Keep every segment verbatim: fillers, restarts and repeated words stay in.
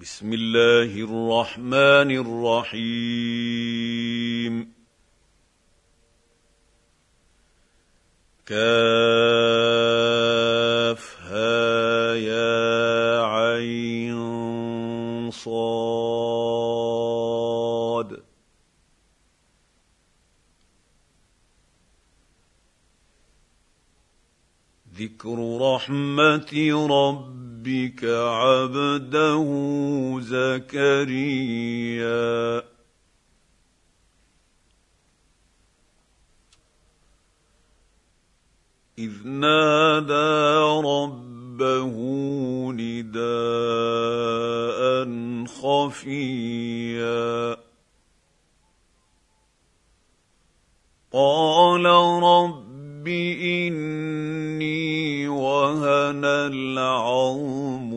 بسم الله الرحمن الرحيم. كافها يا عين صاد. ذكر رحمة ربك عبده زكريا. إذ نادى ربه نداء خفيا قال رب إني وهن العظم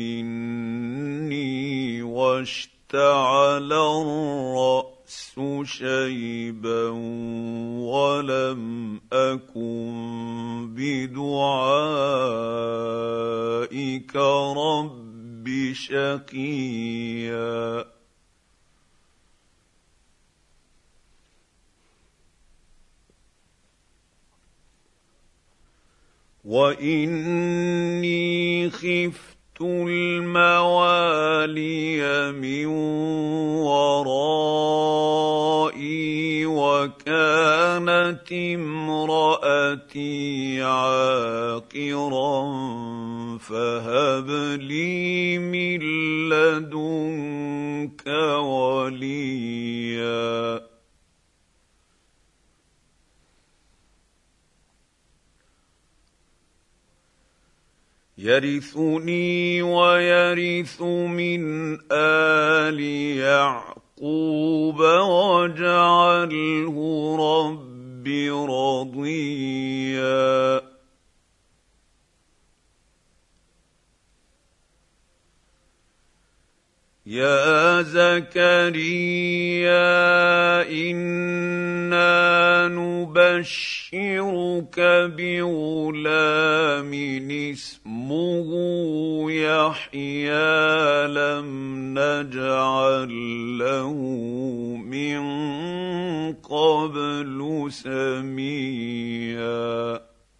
مني واشتعل الرأس شيبا ولم أكن بدعائك رب شقيا. وإني خفت الموالي من ورائي وكانت امرأتي عاقرا فهب لي من لدنك وليا. يرثني ويرث من آل يعقوب واجعله رب رضيا. يا زكريا إنا نبشرك بغلام اسمه يحيى لم نجعل له من قبل سميا.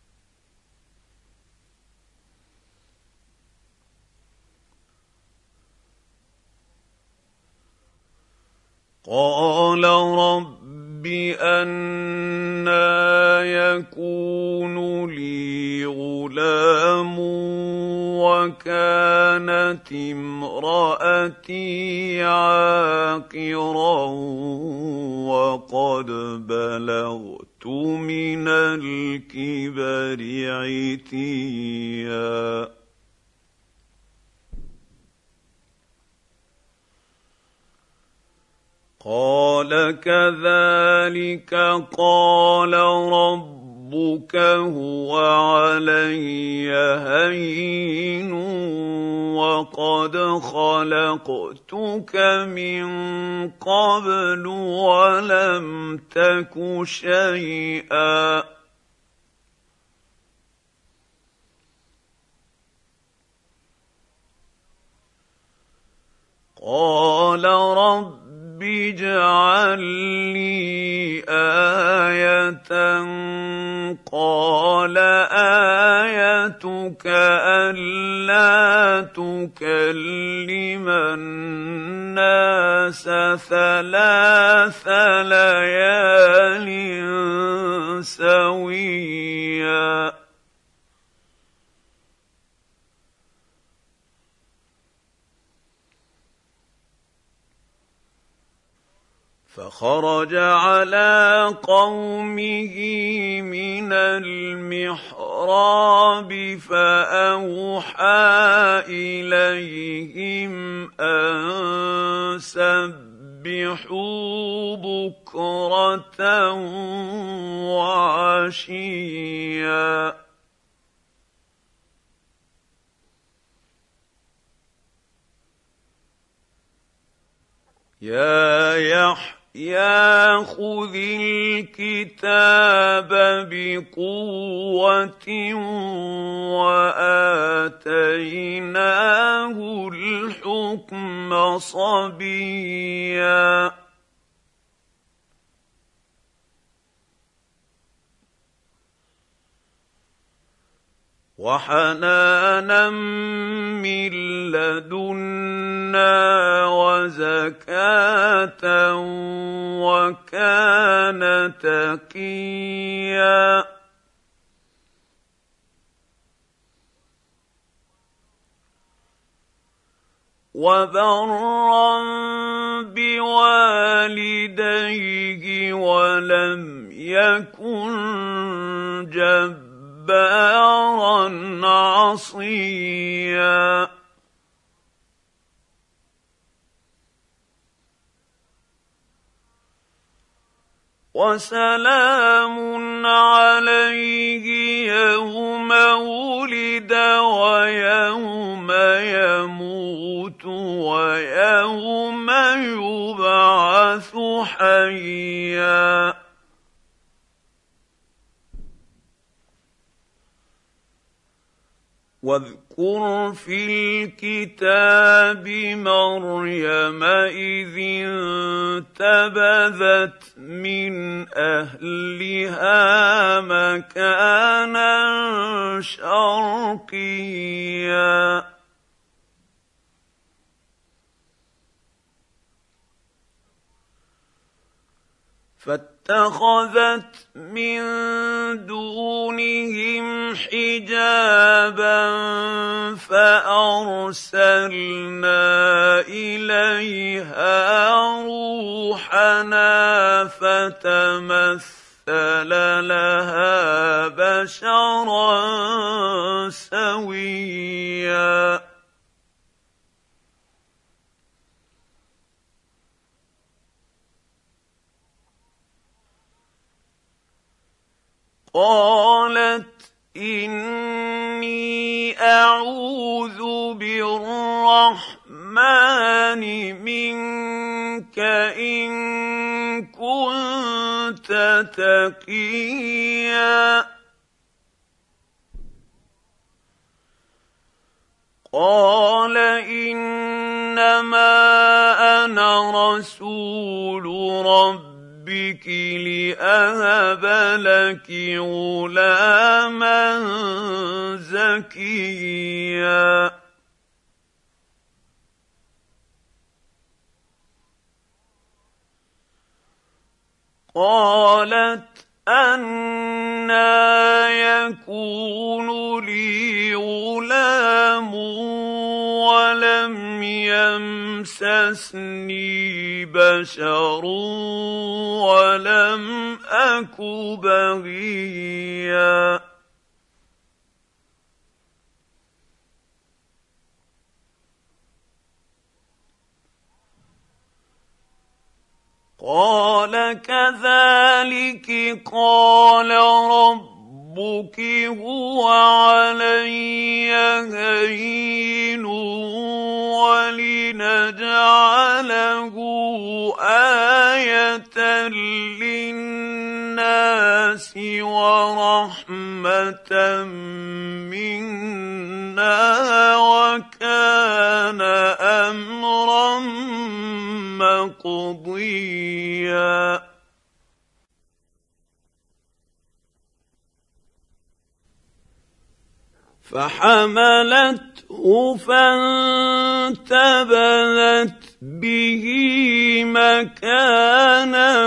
قال رب أنى يكون لي غلام وكانت امرأتي عاقرا وقد بلغت من الكبر عتيا. قال كذلك قال ربك هو علي هين وقد خلقتك من قبل ولم تك شيئا. قال رب اجعل لي آية قال آيتك ألا تكلم الناس ثلاث ليال سويا. فخرج على قومه من المحراب فأوحى إليهم أن سبحوا بكرة وعشيا. يا يحيى يا خذ الكتاب بقوة وآتيناه الحكم صبيا وحنانا من لدنا وزكاة وكان تقيا وبرا بوالديه ولم يكن جبارا عصيا وسلام عليه يوم ولد ويوم يموت ويوم يبعث حيا واذكر في الكتاب مريم إذ انتبذت من أهلها مكانا شرقيا فاتخذت من دونهم حجابا فأرسلنا إليها روحنا فتمثل لها بشرا سويا قالت إني أعوذ بالرحمن منك إن كنت تقيا قال إنما أنا رسول ربك بك لأهب لك غلاما زكيا قالت أنى يكون لي غلام ولم يمسسني بشر ولم أك بغيا قال كذلك قال ربك هو علي هين ولنجعله آية للناس ورحمة منا وكان أمرا مقضيا فحملته فانتبذت به مكانا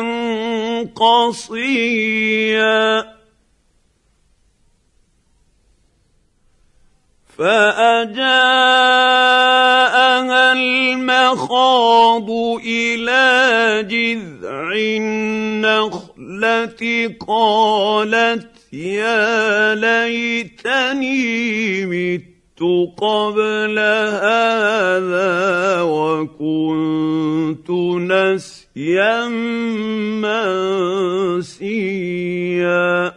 قصيا فأجاءها المخاض إلى جذع النخلة قالت يا ليتني مت قبل هذا وكنت نسيا منسيا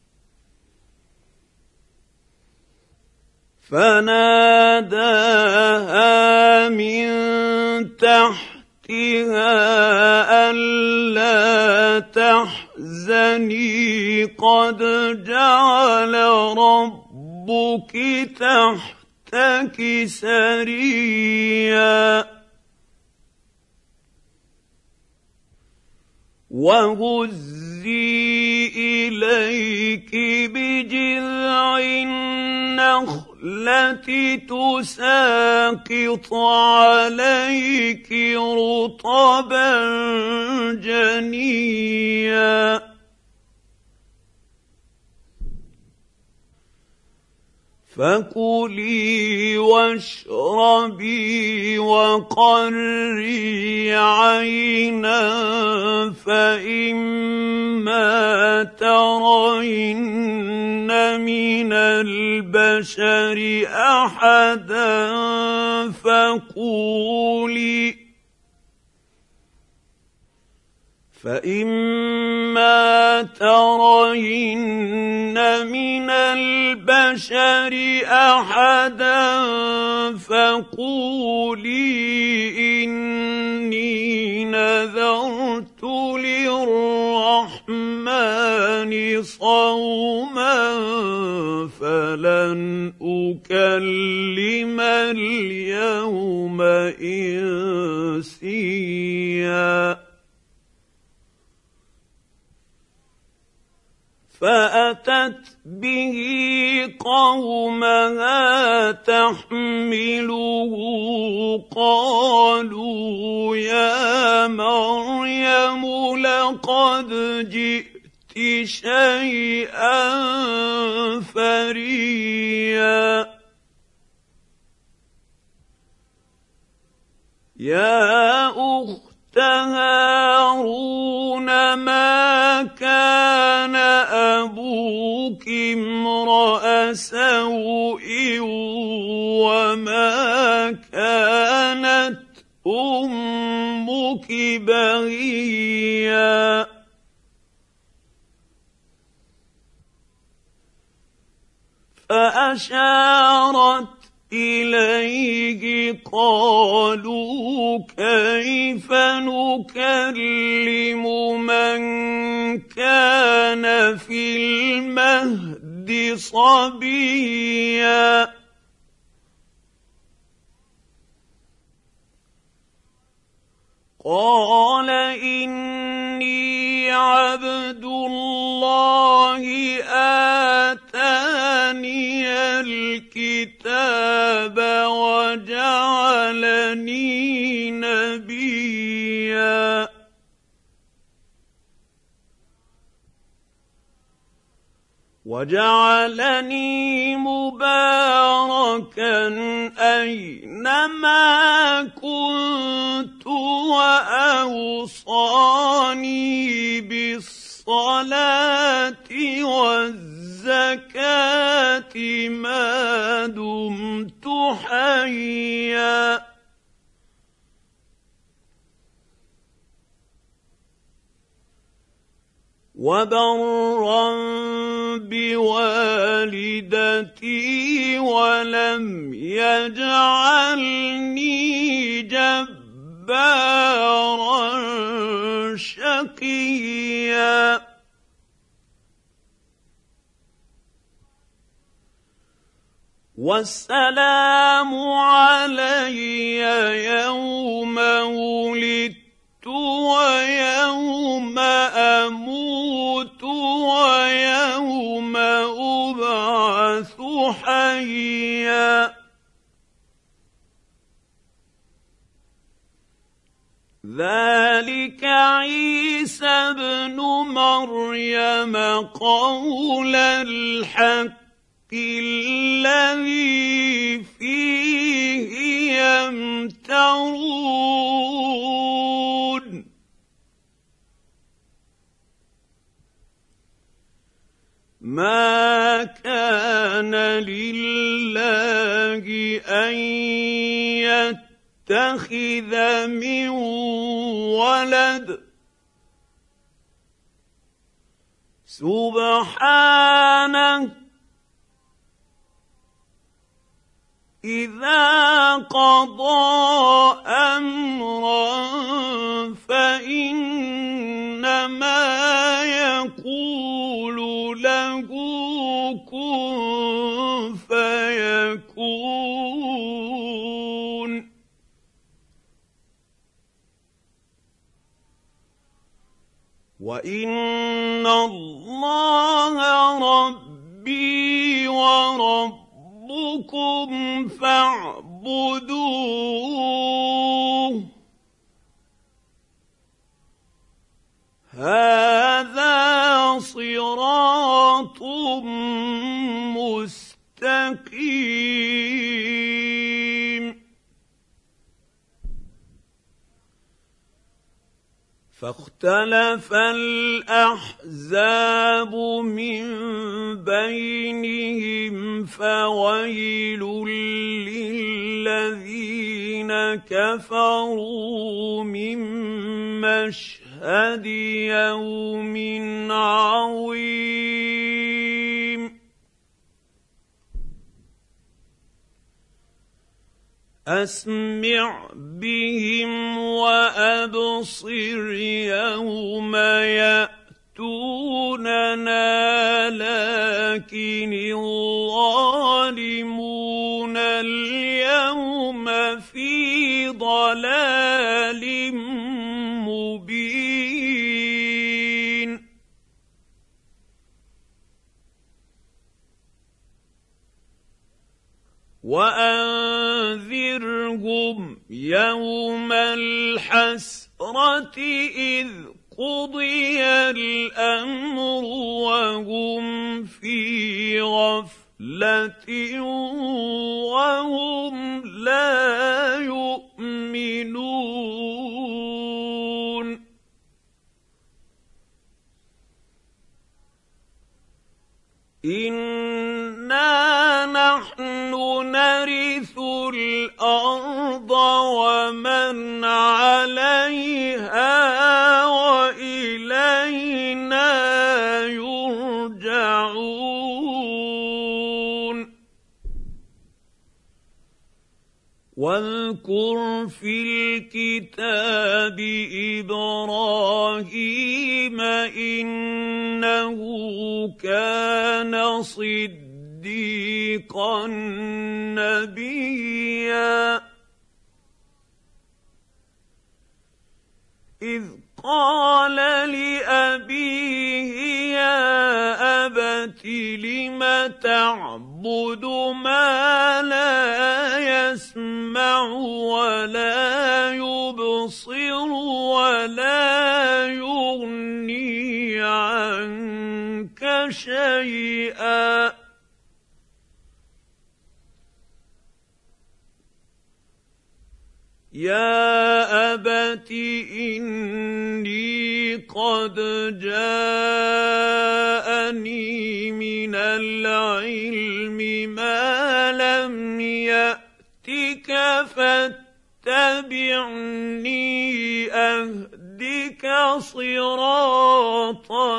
فناداها من تحتها ألا تحزني قد جعل ربك تحتك سريا وهزي إليك بجذع النخلة تساقط عليك رطبا جنيا فكلي واشربي وقري عينا فإما ترين من البشر أحدا فقولي فإما ترين من البشر أحدا فقولي إني نذرت للرحمن صوما فلن أكلم اليوم إنسيا فأتت به قومها تحمله قالوا يا مريم لقد جئت شيئا فريا يا أخت هارون ما كان أبوك امرأ سوء وما كانت أمك بغيا فأشارت إليه قالوا كيف نكلم من كان في المهد صبيا قال إني عبد الله آتاني الكتاب وجعلني نبيا وجعلني مباركا أينما كنت وأوصاني بالصلاة والزكاة ما دمت حيا وبرا بوالدتي ولم يجعلني جبارا شقيا والسلام علي يوم ولدت ويوم أموت ويوم أبعث حيا ذلك عيسى ابن مريم قول الحق الذي فيه يمترون ما كان لله أن يتخذ من ولد سبحانه إذا قضى أمرا فإنما يقول له كن فيكون وإن الله ربي وربكم فاعبدوه هذا صراط مستقيم. فاختلف الأحزاب من بينهم فويل للذين كفروا من مشهد يوم عظيم. أسمع بهم وأبصر يوم يأتوننا لكن الظالمون اليوم في ضلال مبين. وأنذرهم يوم الحسرة إذ قضي الأمر وهم في غفلة وهم لا يؤمنون. إنا نحن نرث الأرض ومن عليها وإلينا يرجعون. واذكر في الكتاب إبراهيم إنه كان صديقا نبيا إذ قال لأبيه يا أبت لم تعبد ما لا يسمع ولا يبصر ولا يغني عنك شيئا يا أبت إني قد جاءني من العلم ما لم يأتك فاتبعني أهدك صراطا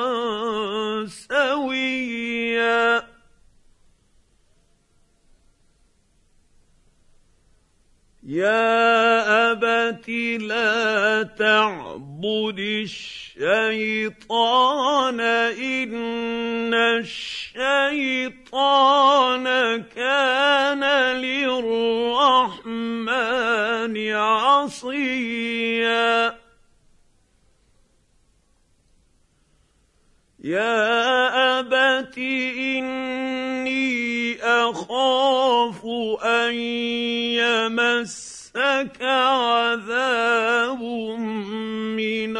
سويا. يا أبت لا تعبد الشيطان إن الشيطان كان للرحمن عصيا. يا أبت إني أخاف أن يمسك عذاب من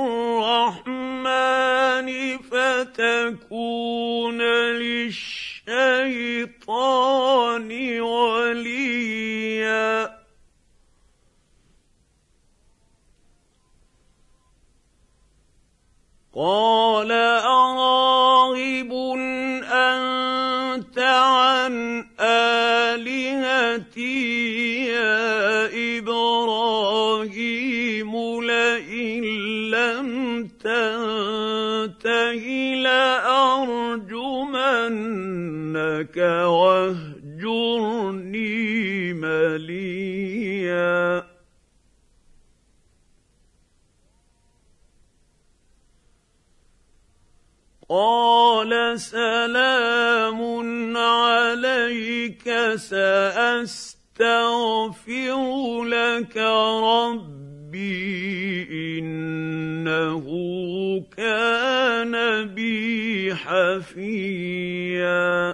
الرحمن فتكون للشيطان وليا. قال أراغب أنت عن آلهتي يا إبراهيم لئن لم تنته لأرجمنك واهجرني مليا. قال سلام عليك سأستغفر لك ربي ربي إنه كان بي حفيا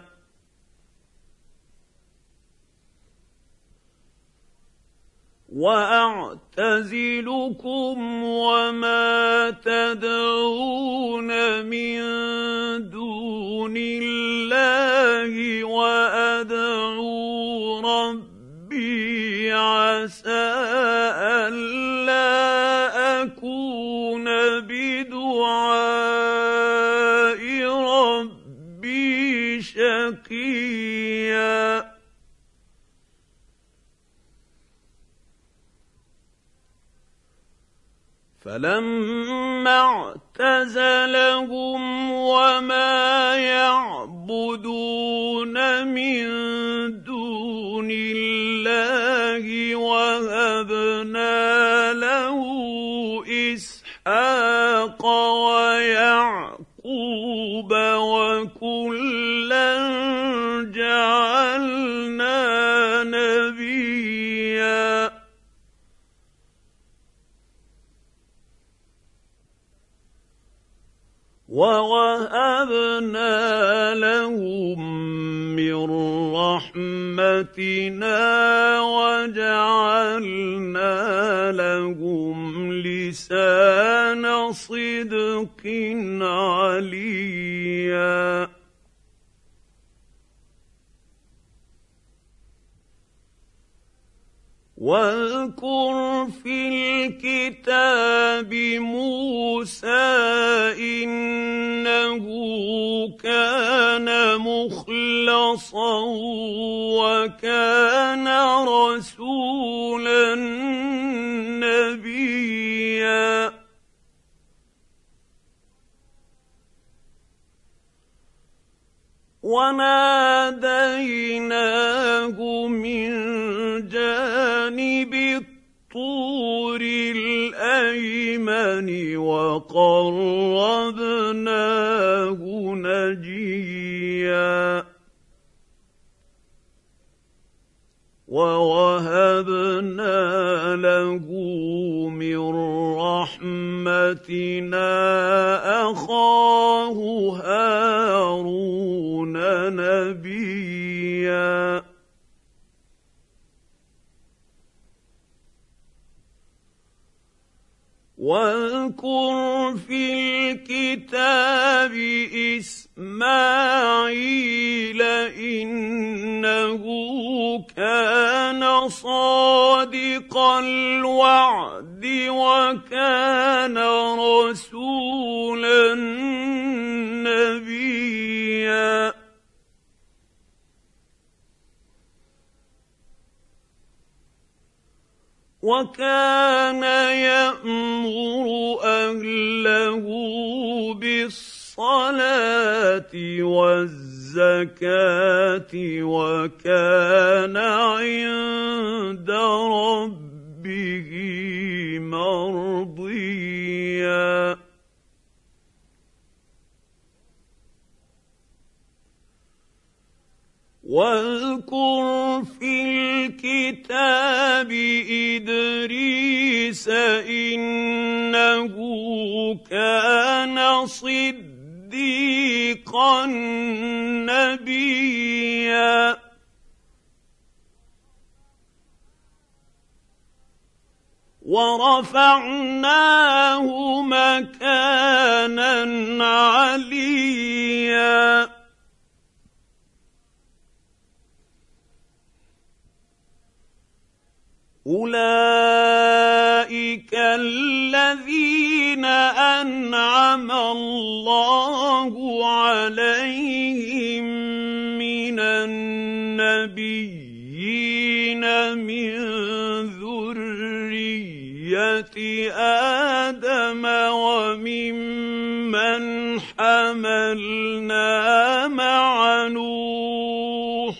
وأعتزلكم وما تدعون من دون الله وأدعو ربي عسى ألا أكون بدعاء ربي شقيا فلما اعتزلهم وما يعبدون من دون الله وهبنا له إسحاق ويعقوب وكلا جعلنا نبيا ووهبنا لهم من رحمتنا وجعلنا لهم لسان صدق عليا واذكر في الكتاب موسى إنه كان مخلصا وكان رسولا نبيا وناديناه من جانب الطور الأيمن وقربناه نجيا ووهبنا له من رحمتنا أخاه هارون نبيا واذكر في الكتاب إسماعيل إنه كان صادق الوعد وكان رسولا نبيا وكان يأمر أهله بالصلاة والزكاة وكان عند ربه مرضيا واذكر في الكتاب إدريس إنه كان صديقا نبيا ورفعناه مكانا عليا أولئك الذين أنعم الله عليهم من النبيين من ذرية آدم وممن حملنا مع نوح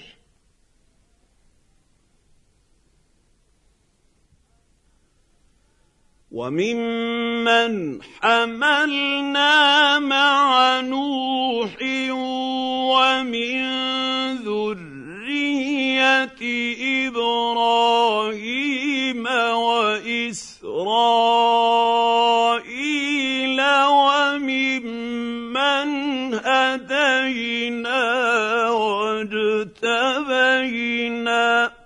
وممن حملنا مع نوح ومن ذرية إبراهيم وإسرائيل علينا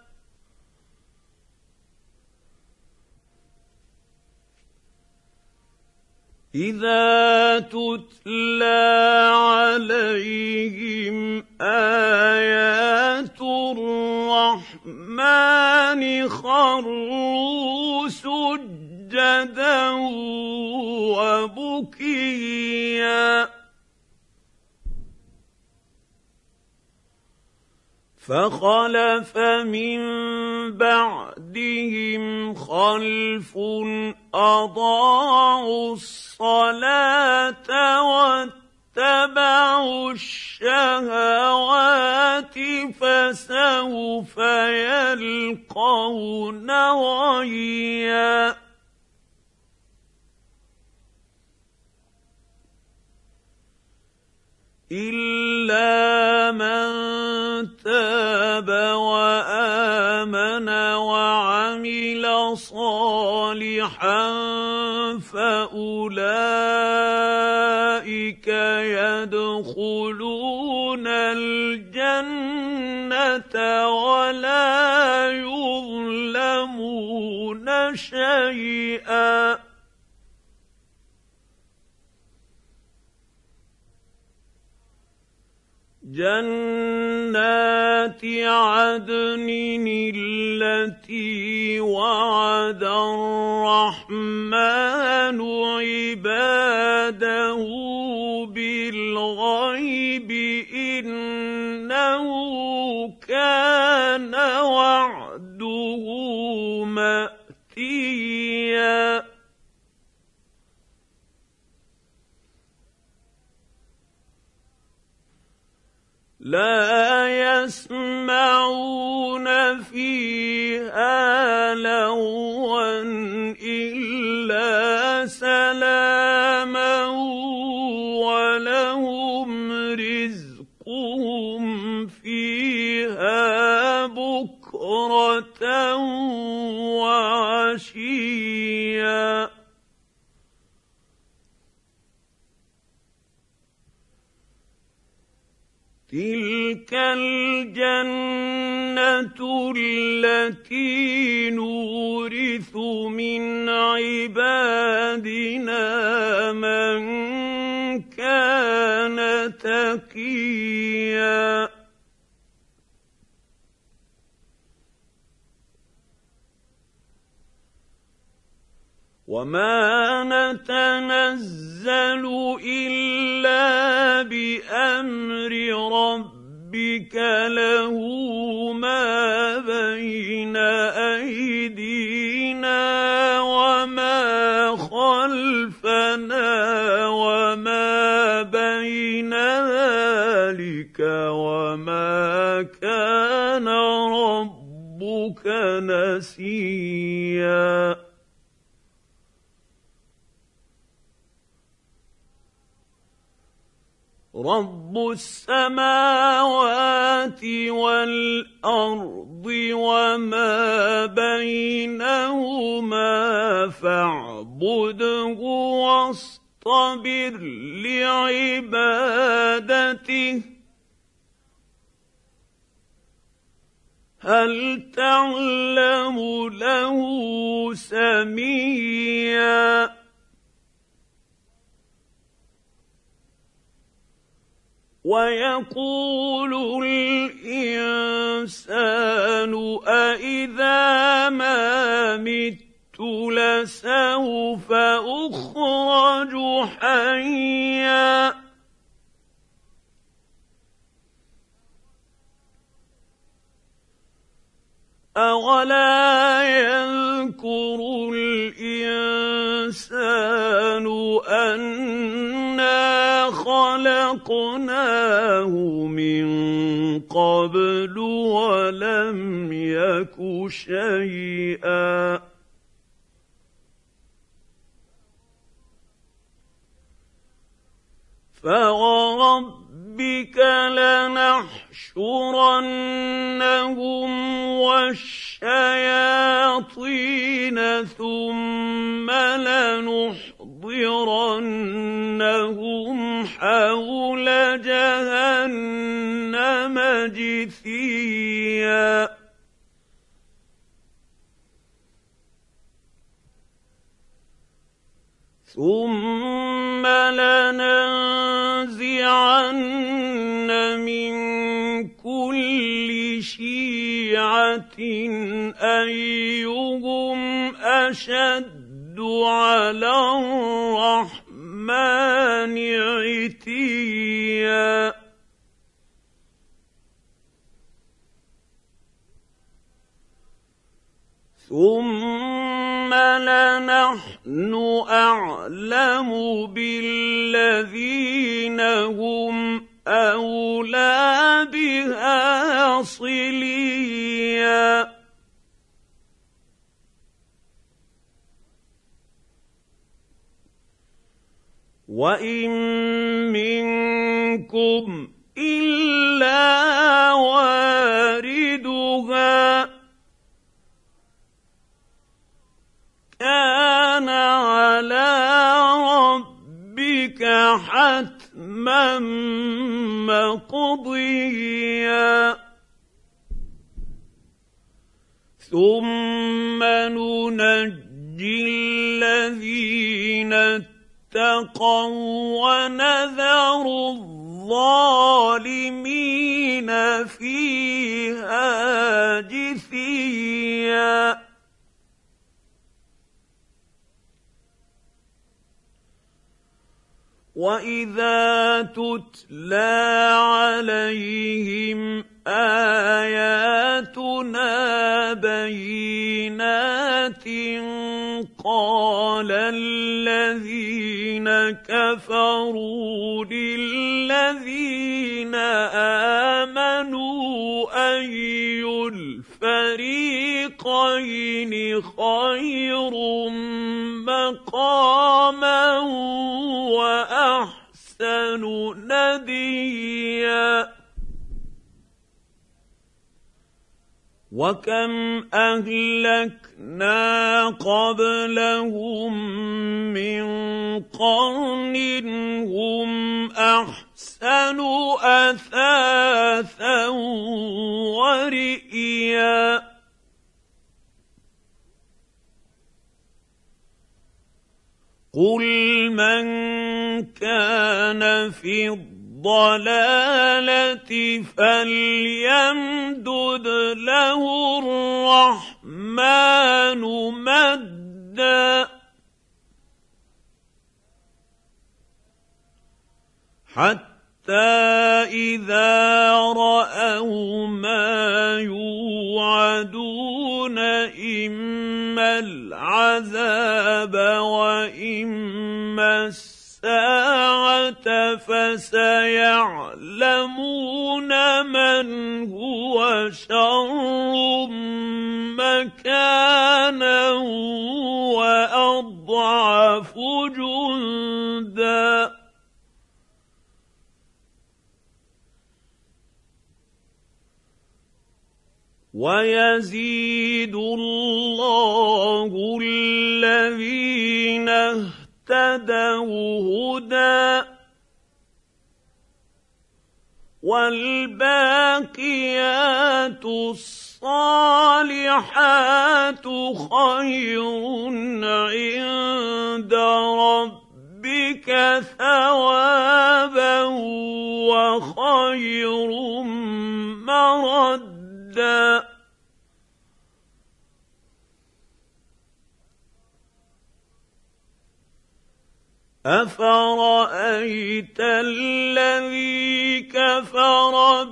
إذا تتلى عليهم آيات الرحمن خروا سجدا وبكيا فخلف من بعدهم خلف أضاعوا الصلاة واتبعوا الشهوات فسوف يلقون غيا إلا من تاب وآمن وعمل صالحا فأولئك يدخلون الجنة ولا يظلمون شيئا جنات عدن التي وعد الرحمن عباده بالغيب إنه كان وعده مأتيا لا يسمعون فيها لغوا إلا سلاما ولهم رزقهم فيها بكرة وعشيا تلك الجنة التي نورث من عبادنا من كان تقيا وما نتنزل إلا بأمر ربك له ما بين أيدينا وما خلفنا وما بين ذلك وما كان ربك نسيا رب السماوات والأرض وما بينهما فاعبده واصطبر لعبادته هل تعلم له سميا ويقول الإنسان أإذا ما مت لسوف أخرج حيا أولا يذكر الإنسان أنا خلقناه من قبل ولم يك شيئا فوربك لنحشرنهم والشياطين ثم لنحضرنهم حول جهنم جثيا ثم لننزعن من كل شيعة أيهم أشد على الرحمن عتيا ثم لنحن أعلم بالذين هم أولى بها صليا وإن منكم إلا واردها كان على ربك حتما مقضيا ثم ننجي الذين اتقوا ونذر الظالمين فيها جثيا وإذا تتلى عليهم آياتنا بينات قال الذين كفروا للذين آمنوا أي الفريقين خير مقاما وأحسن نديا وكم أهلكنا قبلهم من قرن هم أحسن أثاثا ورئيا قل من كان في الضلالة فليمدد له الرحمن مدا حتى إذا رأوا ما يوعدون إما العذاب وإما الساعة فسيعلمون من هو شر مكانا وأضعف جندا ويزيد الله الذين اهتدوا هدى والباقيات الصالحات خير عند ربك ثوابا وخير مردا أفرأيت الذي كفر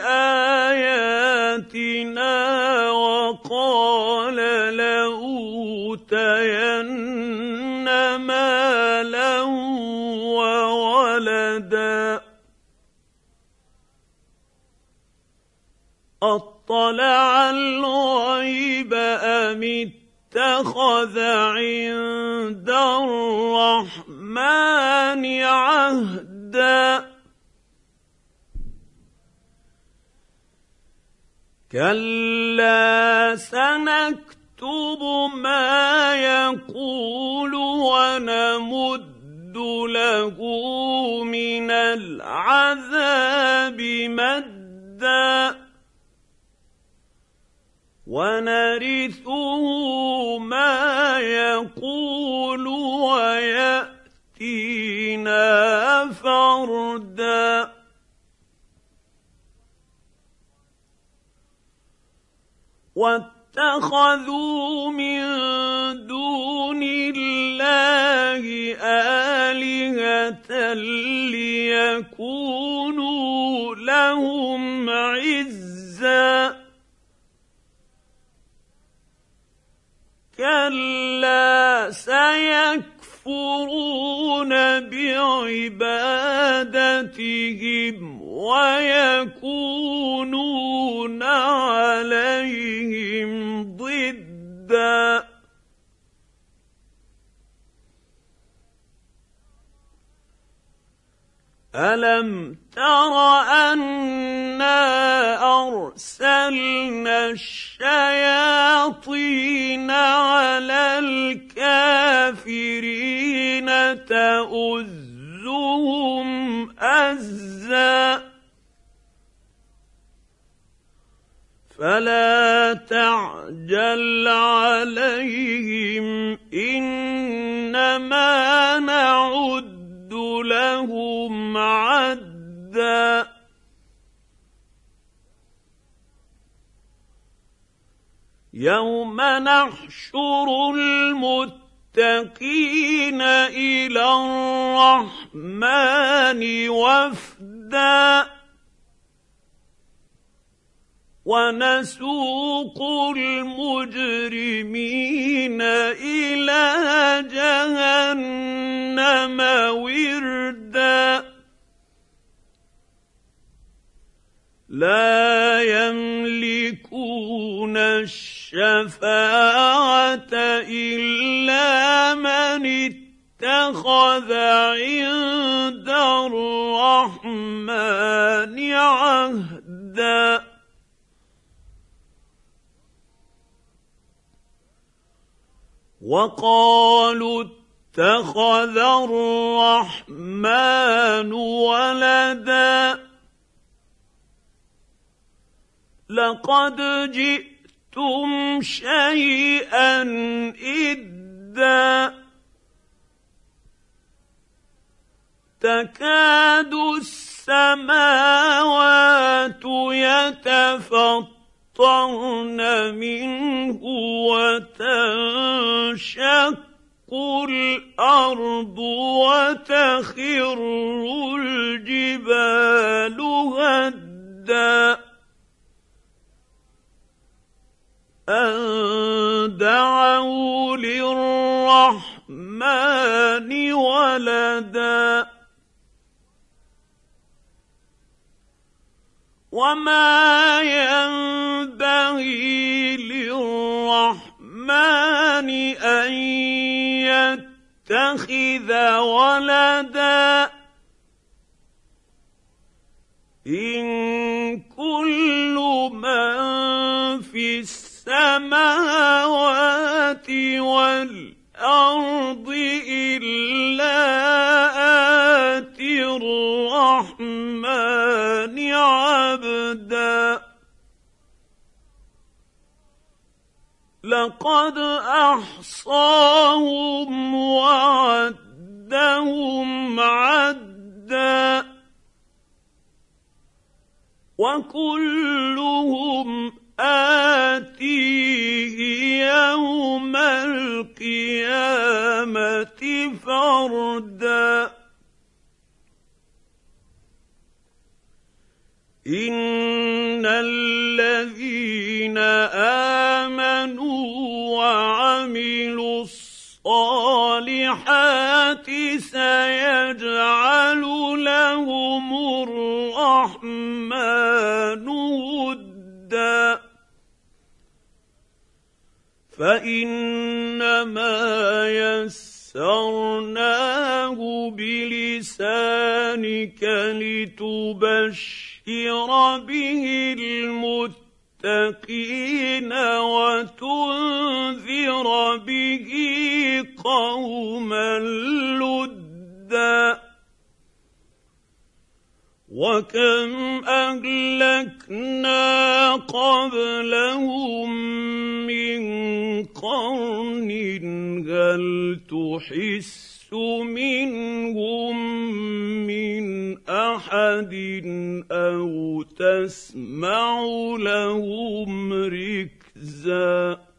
بآياتنا وقال لأوتين مالا وولدا أطلع الغيب أم اتخذ عند الرحمن عهدا كلا سنكتب ما يقول ونمد له من العذاب مدا ونرثه ما يقول ويأتي فردا واتخذوا من دون الله آلهة ليكونوا لهم عزا كلا سيكفرون بعبادتهم ويكونون عليهم ضدا ألم تر أنا أرسلنا الشياطين على الكافرين تؤزهم أزا فلا تعجل عليهم إنما نعد لهم عدا يوم نحشر المتقين إلى الرحمن وفدا ونسوق المجرمين إلى جهنم وردا لا يملكون الشفاعة إلا من اتخذ عند الرحمن عهدا وقالوا اتخذ الرحمن ولدا لقد جئتم شيئا إدا تكاد السماوات يتفطرن منه وتنشق الأرض وتخر الجبال هدا أن دعوا للرحمن ولدا وما ينبغي للرحمن أن يتخذ ولدا إن كل من في السماوات والأرض إلا آتي الرحمن عبدا لقد أحصاهم وعدهم عدا وكلهم آتيه يوم القيامة فردا إن الذين آمنوا وعملوا الصالحات سيجعل لهم الرحمن ودا فإنما يسرناه بلسانك لتبشر به المتقين وتنذر به قوما لدا وكم أهلكنا قبلهم من قرن هل تحس منهم من احد او تسمع لهم ركزا